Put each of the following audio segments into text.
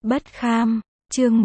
Bất kham, chương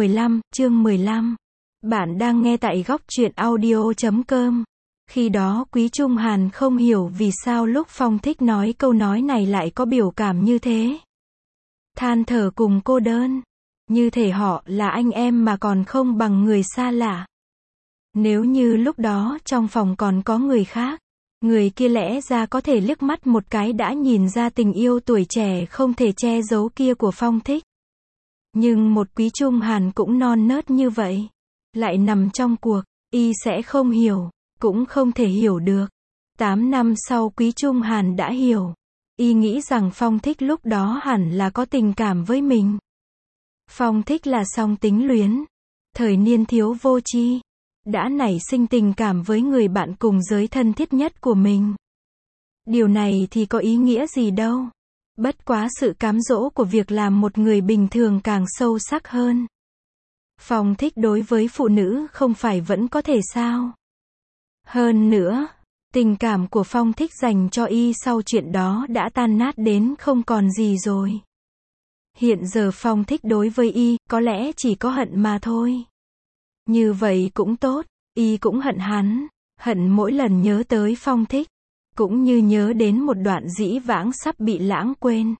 15. Bạn đang nghe tại góc truyện audio.com. Khi đó Quý Trung Hàn không hiểu vì sao lúc Phong Thích nói câu nói này lại có biểu cảm như thế. Than thở cùng cô đơn. Như thể họ là anh em mà còn không bằng người xa lạ. Nếu như lúc đó trong phòng còn có người khác, người kia lẽ ra có thể liếc mắt một cái đã nhìn ra tình yêu tuổi trẻ không thể che giấu kia của Phong Thích. Nhưng một Quý Trung Hàn cũng non nớt như vậy, lại nằm trong cuộc, y sẽ không hiểu, cũng không thể hiểu được. 8 năm sau Quý Trung Hàn đã hiểu. Y nghĩ rằng Phong Thích lúc đó hẳn là có tình cảm với mình. Phong Thích là song tính luyến, thời niên thiếu vô tri, đã nảy sinh tình cảm với người bạn cùng giới thân thiết nhất của mình. Điều này thì có ý nghĩa gì đâu. Bất quá sự cám dỗ của việc làm một người bình thường càng sâu sắc hơn. Phong Thích đối với phụ nữ không phải vẫn có thể sao? Hơn nữa, tình cảm của Phong Thích dành cho y sau chuyện đó đã tan nát đến không còn gì rồi. Hiện giờ Phong Thích đối với y, có lẽ chỉ có hận mà thôi. Như vậy cũng tốt, y cũng hận hắn, hận mỗi lần nhớ tới Phong Thích, cũng như nhớ đến một đoạn dĩ vãng sắp bị lãng quên.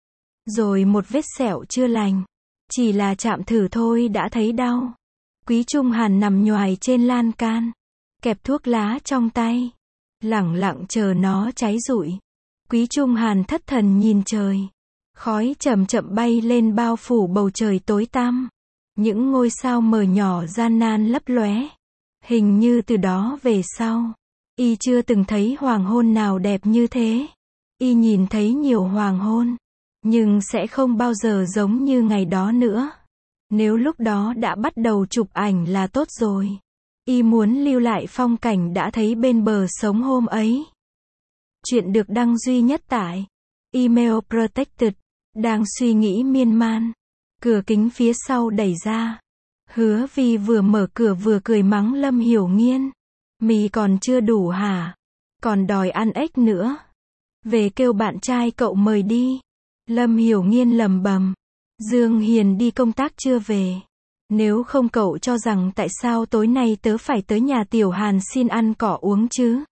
Rồi một vết sẹo chưa lành, chỉ là chạm thử thôi đã thấy đau. Quý Trung Hàn nằm nhoài trên lan can, kẹp thuốc lá trong tay, lẳng lặng chờ nó cháy rụi. Quý Trung Hàn thất thần nhìn trời, khói chậm chậm bay lên bao phủ bầu trời tối tăm. Những ngôi sao mờ nhỏ gian nan lấp lóe. Hình như từ đó về sau, y chưa từng thấy hoàng hôn nào đẹp như thế. Y nhìn thấy nhiều hoàng hôn, nhưng sẽ không bao giờ giống như ngày đó nữa. Nếu lúc đó đã bắt đầu chụp ảnh là tốt rồi. Y muốn lưu lại phong cảnh đã thấy bên bờ sống hôm ấy. Chuyện được đăng duy nhất tại Email Protected. Đang suy nghĩ miên man, cửa kính phía sau đẩy ra. Hứa Vi vừa mở cửa vừa cười mắng Lâm Hiểu Nghiên. Mì còn chưa đủ hả? Còn đòi ăn ếch nữa. Về kêu bạn trai cậu mời đi. Lâm Hiểu Nghiên lầm bầm. Dương Hiền đi công tác chưa về. Nếu không cậu cho rằng tại sao tối nay tớ phải tới nhà Tiểu Hàn xin ăn cỏ uống chứ?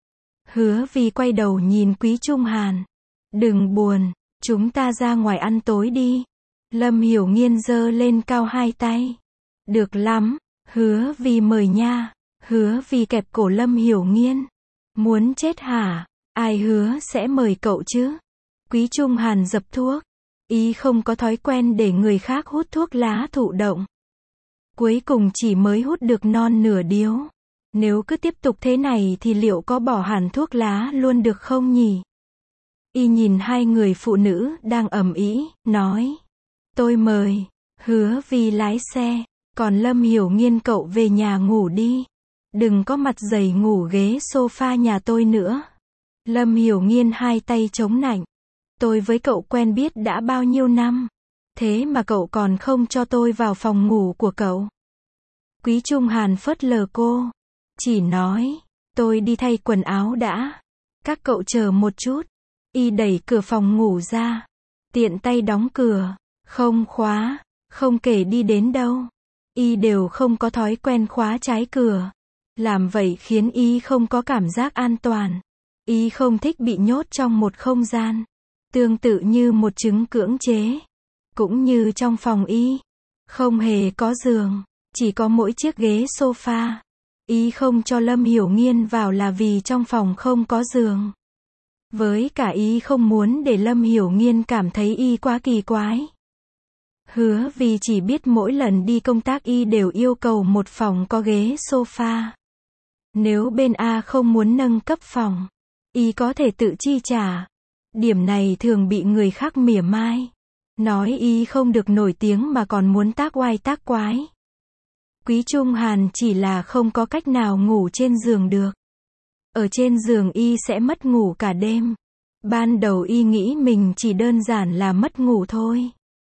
Hứa Vi quay đầu nhìn Quý Trung Hàn. Đừng buồn, chúng ta ra ngoài ăn tối đi. Lâm Hiểu Nghiên giơ lên cao hai tay. Được lắm, Hứa Vi mời nha. Hứa Vi kẹp cổ Lâm Hiểu Nghiên. Muốn chết hả? Ai hứa sẽ mời cậu chứ? Quý Trung Hàn dập thuốc. Ý không có thói quen để người khác hút thuốc lá thụ động. Cuối cùng chỉ mới hút được non nửa điếu. Nếu cứ tiếp tục thế này thì liệu có bỏ hẳn thuốc lá luôn được không nhỉ? Y nhìn hai người phụ nữ đang ầm ĩ, nói. Tôi mời. Hứa Vi lái xe. Còn Lâm Hiểu Nghiên cậu về nhà ngủ đi. Đừng có mặt dày ngủ ghế sofa nhà tôi nữa. Lâm Hiểu Nghiên hai tay chống nạnh. Tôi với cậu quen biết đã bao nhiêu năm. Thế mà cậu còn không cho tôi vào phòng ngủ của cậu. Quý Trung Hàn phớt lờ cô. Chỉ nói. Tôi đi thay quần áo đã. Các cậu chờ một chút. Y đẩy cửa phòng ngủ ra. Tiện tay đóng cửa. Không khóa. Không kể đi đến đâu. Y đều không có thói quen khóa trái cửa. Làm vậy khiến Y không có cảm giác an toàn. Y không thích bị nhốt trong một không gian. Tương tự như một chứng cưỡng chế. Cũng như trong phòng Y. Không hề có giường. Chỉ có mỗi chiếc ghế sofa. Y không cho Lâm Hiểu Nghiên vào là vì trong phòng không có giường. Với cả Y không muốn để Lâm Hiểu Nghiên cảm thấy Y quá kỳ quái. Hứa vì chỉ biết mỗi lần đi công tác Y đều yêu cầu một phòng có ghế sofa. Nếu bên A không muốn nâng cấp phòng, Y có thể tự chi trả. Điểm này thường bị người khác mỉa mai. Nói Y không được nổi tiếng mà còn muốn tác oai tác quái. Quý Trung Hàn chỉ là không có cách nào ngủ trên giường được. Ở trên giường Y sẽ mất ngủ cả đêm. Ban đầu Y nghĩ mình chỉ đơn giản là mất ngủ thôi.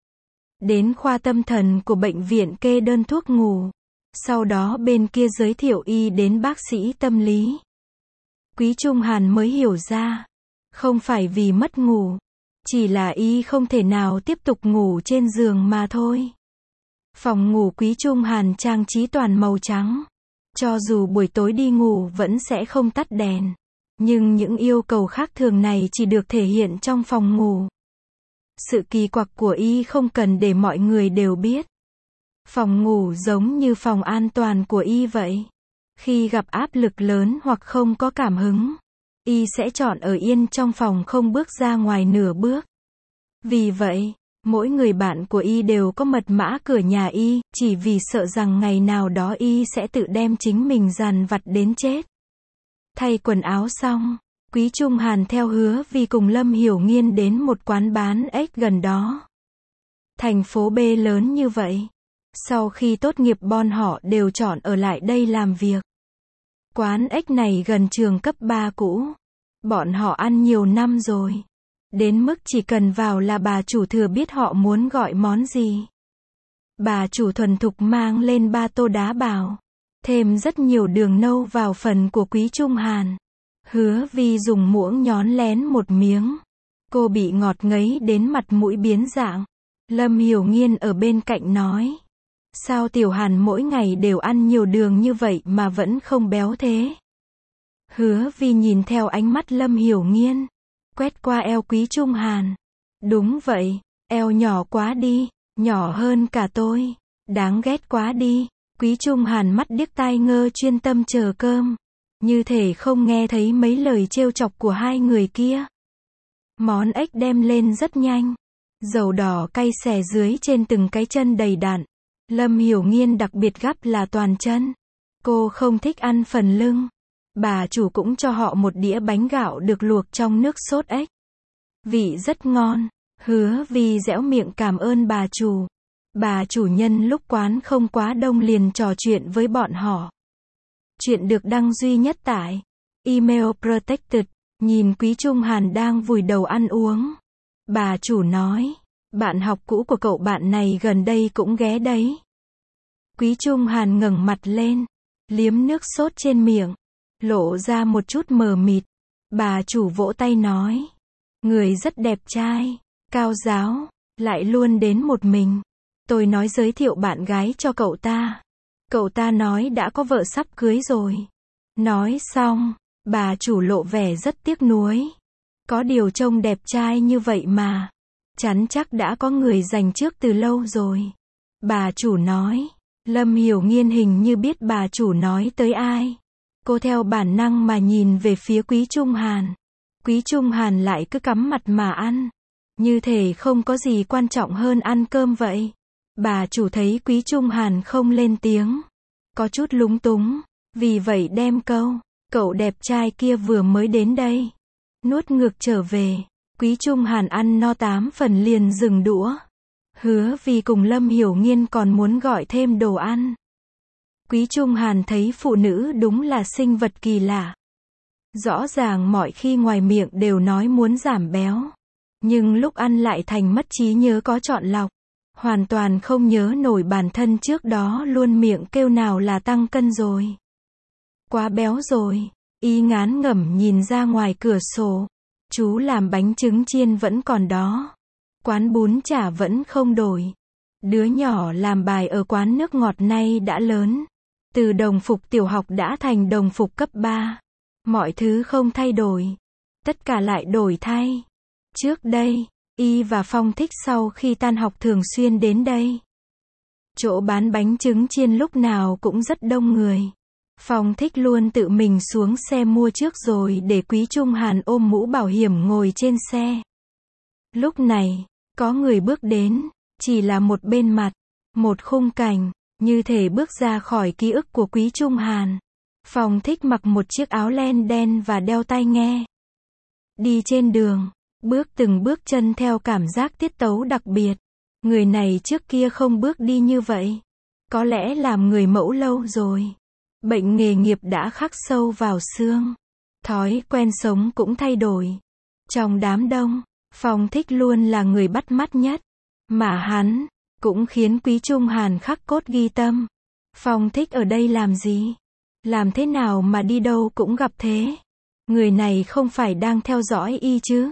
Đến khoa tâm thần của bệnh viện kê đơn thuốc ngủ. Sau đó bên kia giới thiệu Y đến bác sĩ tâm lý. Quý Trung Hàn mới hiểu ra. Không phải vì mất ngủ. Chỉ là y không thể nào tiếp tục ngủ trên giường mà thôi. Phòng ngủ Quý Trung Hàn trang trí toàn màu trắng. Cho dù buổi tối đi ngủ vẫn sẽ không tắt đèn. Nhưng những yêu cầu khác thường này chỉ được thể hiện trong phòng ngủ. Sự kỳ quặc của y không cần để mọi người đều biết. Phòng ngủ giống như phòng an toàn của y vậy. Khi gặp áp lực lớn hoặc không có cảm hứng, y sẽ chọn ở yên trong phòng không bước ra ngoài nửa bước. Vì vậy, mỗi người bạn của y đều có mật mã cửa nhà y, chỉ vì sợ rằng ngày nào đó y sẽ tự đem chính mình dằn vặt đến chết. Thay quần áo xong, Quý Trung Hàn theo Hứa Vi cùng Lâm Hiểu Nghiên đến một quán bán ếch gần đó. Thành phố B lớn như vậy. Sau khi tốt nghiệp bọn họ đều chọn ở lại đây làm việc. Quán ếch này gần trường cấp 3 cũ. Bọn họ ăn nhiều năm rồi. Đến mức chỉ cần vào là bà chủ thừa biết họ muốn gọi món gì. Bà chủ thuần thục mang lên 3 tô đá bảo. Thêm rất nhiều đường nâu vào phần của Quý Trung Hàn. Hứa Vi dùng muỗng nhón lén một miếng. Cô bị ngọt ngấy đến mặt mũi biến dạng. Lâm Hiểu Nghiên ở bên cạnh nói. Sao Tiểu Hàn mỗi ngày đều ăn nhiều đường như vậy mà vẫn không béo thế? Hứa Vi nhìn theo ánh mắt Lâm Hiểu Nghiên. Quét qua eo Quý Trung Hàn. Đúng vậy, eo nhỏ quá đi, nhỏ hơn cả tôi. Đáng ghét quá đi. Quý Trung Hàn mắt điếc tai ngơ chuyên tâm chờ cơm. Như thể không nghe thấy mấy lời trêu chọc của hai người kia. Món ếch đem lên rất nhanh. Dầu đỏ cay xè dưới trên từng cái chân đầy đặn. Lâm Hiểu Nghiên đặc biệt gắp là toàn chân. Cô không thích ăn phần lưng. Bà chủ cũng cho họ một đĩa bánh gạo được luộc trong nước sốt ếch. Vị rất ngon. Hứa Vi dẻo miệng cảm ơn bà chủ. Bà chủ nhân lúc quán không quá đông liền trò chuyện với bọn họ. Chuyện được đăng duy nhất tại Email Protected. Nhìn Quý Trung Hàn đang vùi đầu ăn uống. Bà chủ nói. Bạn học cũ của cậu bạn này gần đây cũng ghé đấy. Quý Trung Hàn ngẩng mặt lên. Liếm nước sốt trên miệng. Lộ ra một chút mờ mịt. Bà chủ vỗ tay nói. Người rất đẹp trai. Cao ráo. Lại luôn đến một mình. Tôi nói giới thiệu bạn gái cho cậu ta. Cậu ta nói đã có vợ sắp cưới rồi. Nói xong, bà chủ lộ vẻ rất tiếc nuối. Có điều trông đẹp trai như vậy mà. Chắn chắc đã có người dành trước từ lâu rồi. Bà chủ nói. Lâm Hiểu Nghiên hình như biết bà chủ nói tới ai. Cô theo bản năng mà nhìn về phía Quý Trung Hàn. Quý Trung Hàn lại cứ cắm mặt mà ăn. Như thể không có gì quan trọng hơn ăn cơm vậy. Bà chủ thấy Quý Trung Hàn không lên tiếng. Có chút lúng túng. Vì vậy đem câu. Cậu đẹp trai kia vừa mới đến đây. Nuốt ngược trở về. Quý Trung Hàn ăn no 8 phần liền dừng đũa. Hứa Vi cùng Lâm Hiểu Nghiên còn muốn gọi thêm đồ ăn. Quý Trung Hàn thấy phụ nữ đúng là sinh vật kỳ lạ. Rõ ràng mọi khi ngoài miệng đều nói muốn giảm béo. Nhưng lúc ăn lại thành mất trí nhớ có chọn lọc. Hoàn toàn không nhớ nổi bản thân trước đó luôn miệng kêu nào là tăng cân rồi. Quá béo rồi. Y ngán ngẩm nhìn ra ngoài cửa sổ. Chú làm bánh trứng chiên vẫn còn đó. Quán bún chả vẫn không đổi. Đứa nhỏ làm bài ở quán nước ngọt nay đã lớn. Từ đồng phục tiểu học đã thành đồng phục cấp 3. Mọi thứ không thay đổi. Tất cả lại đổi thay. Trước đây, Y và Phong Thích sau khi tan học thường xuyên đến đây. Chỗ bán bánh trứng chiên lúc nào cũng rất đông người. Phong Thích luôn tự mình xuống xe mua trước rồi để Quý Trung Hàn ôm mũ bảo hiểm ngồi trên xe. Lúc này, có người bước đến, chỉ là một bên mặt, một khung cảnh, như thể bước ra khỏi ký ức của Quý Trung Hàn. Phong Thích mặc một chiếc áo len đen và đeo tai nghe. Đi trên đường, bước từng bước chân theo cảm giác tiết tấu đặc biệt. Người này trước kia không bước đi như vậy. Có lẽ làm người mẫu lâu rồi. Bệnh nghề nghiệp đã khắc sâu vào xương. Thói quen sống cũng thay đổi. Trong đám đông, Phong Thích luôn là người bắt mắt nhất. Mà hắn, cũng khiến Quý Trung Hàn khắc cốt ghi tâm. Phong Thích ở đây làm gì? Làm thế nào mà đi đâu cũng gặp thế? Người này không phải đang theo dõi Y chứ?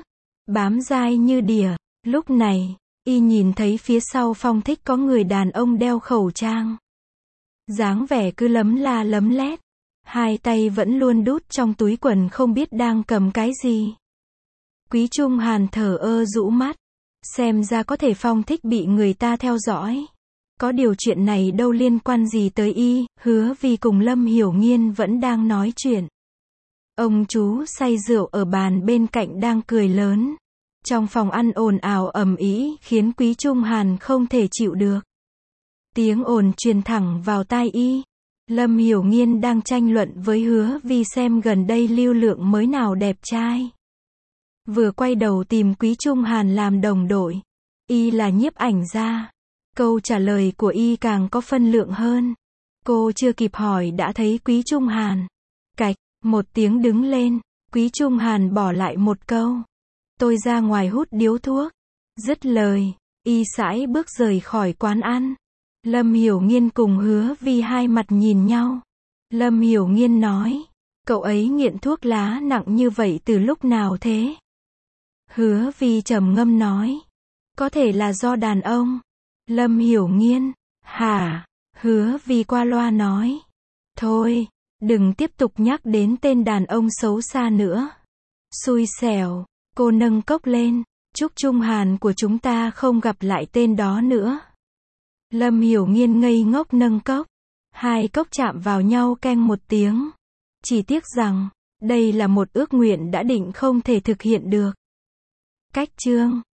bám dai như đỉa. Lúc này, y nhìn thấy phía sau Phong Thích có người đàn ông đeo khẩu trang. Dáng vẻ cứ lấm la lấm lét. Hai tay vẫn luôn đút trong túi quần không biết đang cầm cái gì. Quý Trung Hàn thờ ơ rũ mắt. Xem ra có thể Phong Thích bị người ta theo dõi. Có điều chuyện này đâu liên quan gì tới y, Hứa Vi cùng Lâm Hiểu Nghiên vẫn đang nói chuyện. Ông chú say rượu ở bàn bên cạnh đang cười lớn. Trong phòng ăn ồn ào ầm ĩ khiến Quý Trung Hàn không thể chịu được. Tiếng ồn truyền thẳng vào tai y. Lâm Hiểu Nghiên đang tranh luận với Hứa Vi xem gần đây Lưu Lượng mới nào đẹp trai. Vừa quay đầu tìm Quý Trung Hàn làm đồng đội. Y là nhiếp ảnh gia. Câu trả lời của y càng có phân lượng hơn. Cô chưa kịp hỏi đã thấy Quý Trung Hàn. Cạch, một tiếng đứng lên. Quý Trung Hàn bỏ lại một câu. Tôi ra ngoài hút điếu thuốc. Dứt lời, y sải bước rời khỏi quán ăn. Lâm Hiểu Nghiên cùng Hứa Vi hai mặt nhìn nhau. Lâm Hiểu Nghiên nói. Cậu ấy nghiện thuốc lá nặng như vậy từ lúc nào thế? Hứa Vi trầm ngâm nói. Có thể là do đàn ông. Lâm Hiểu Nghiên. Hả? Hứa Vi qua loa nói. Thôi, đừng tiếp tục nhắc đến tên đàn ông xấu xa nữa. Xui xẻo. Cô nâng cốc lên. Chúc Trung Hàn của chúng ta không gặp lại tên đó nữa. Lâm Hiểu Nghiên ngây ngốc nâng cốc. Hai cốc chạm vào nhau keng một tiếng. Chỉ tiếc rằng, đây là một ước nguyện đã định không thể thực hiện được. Cách chương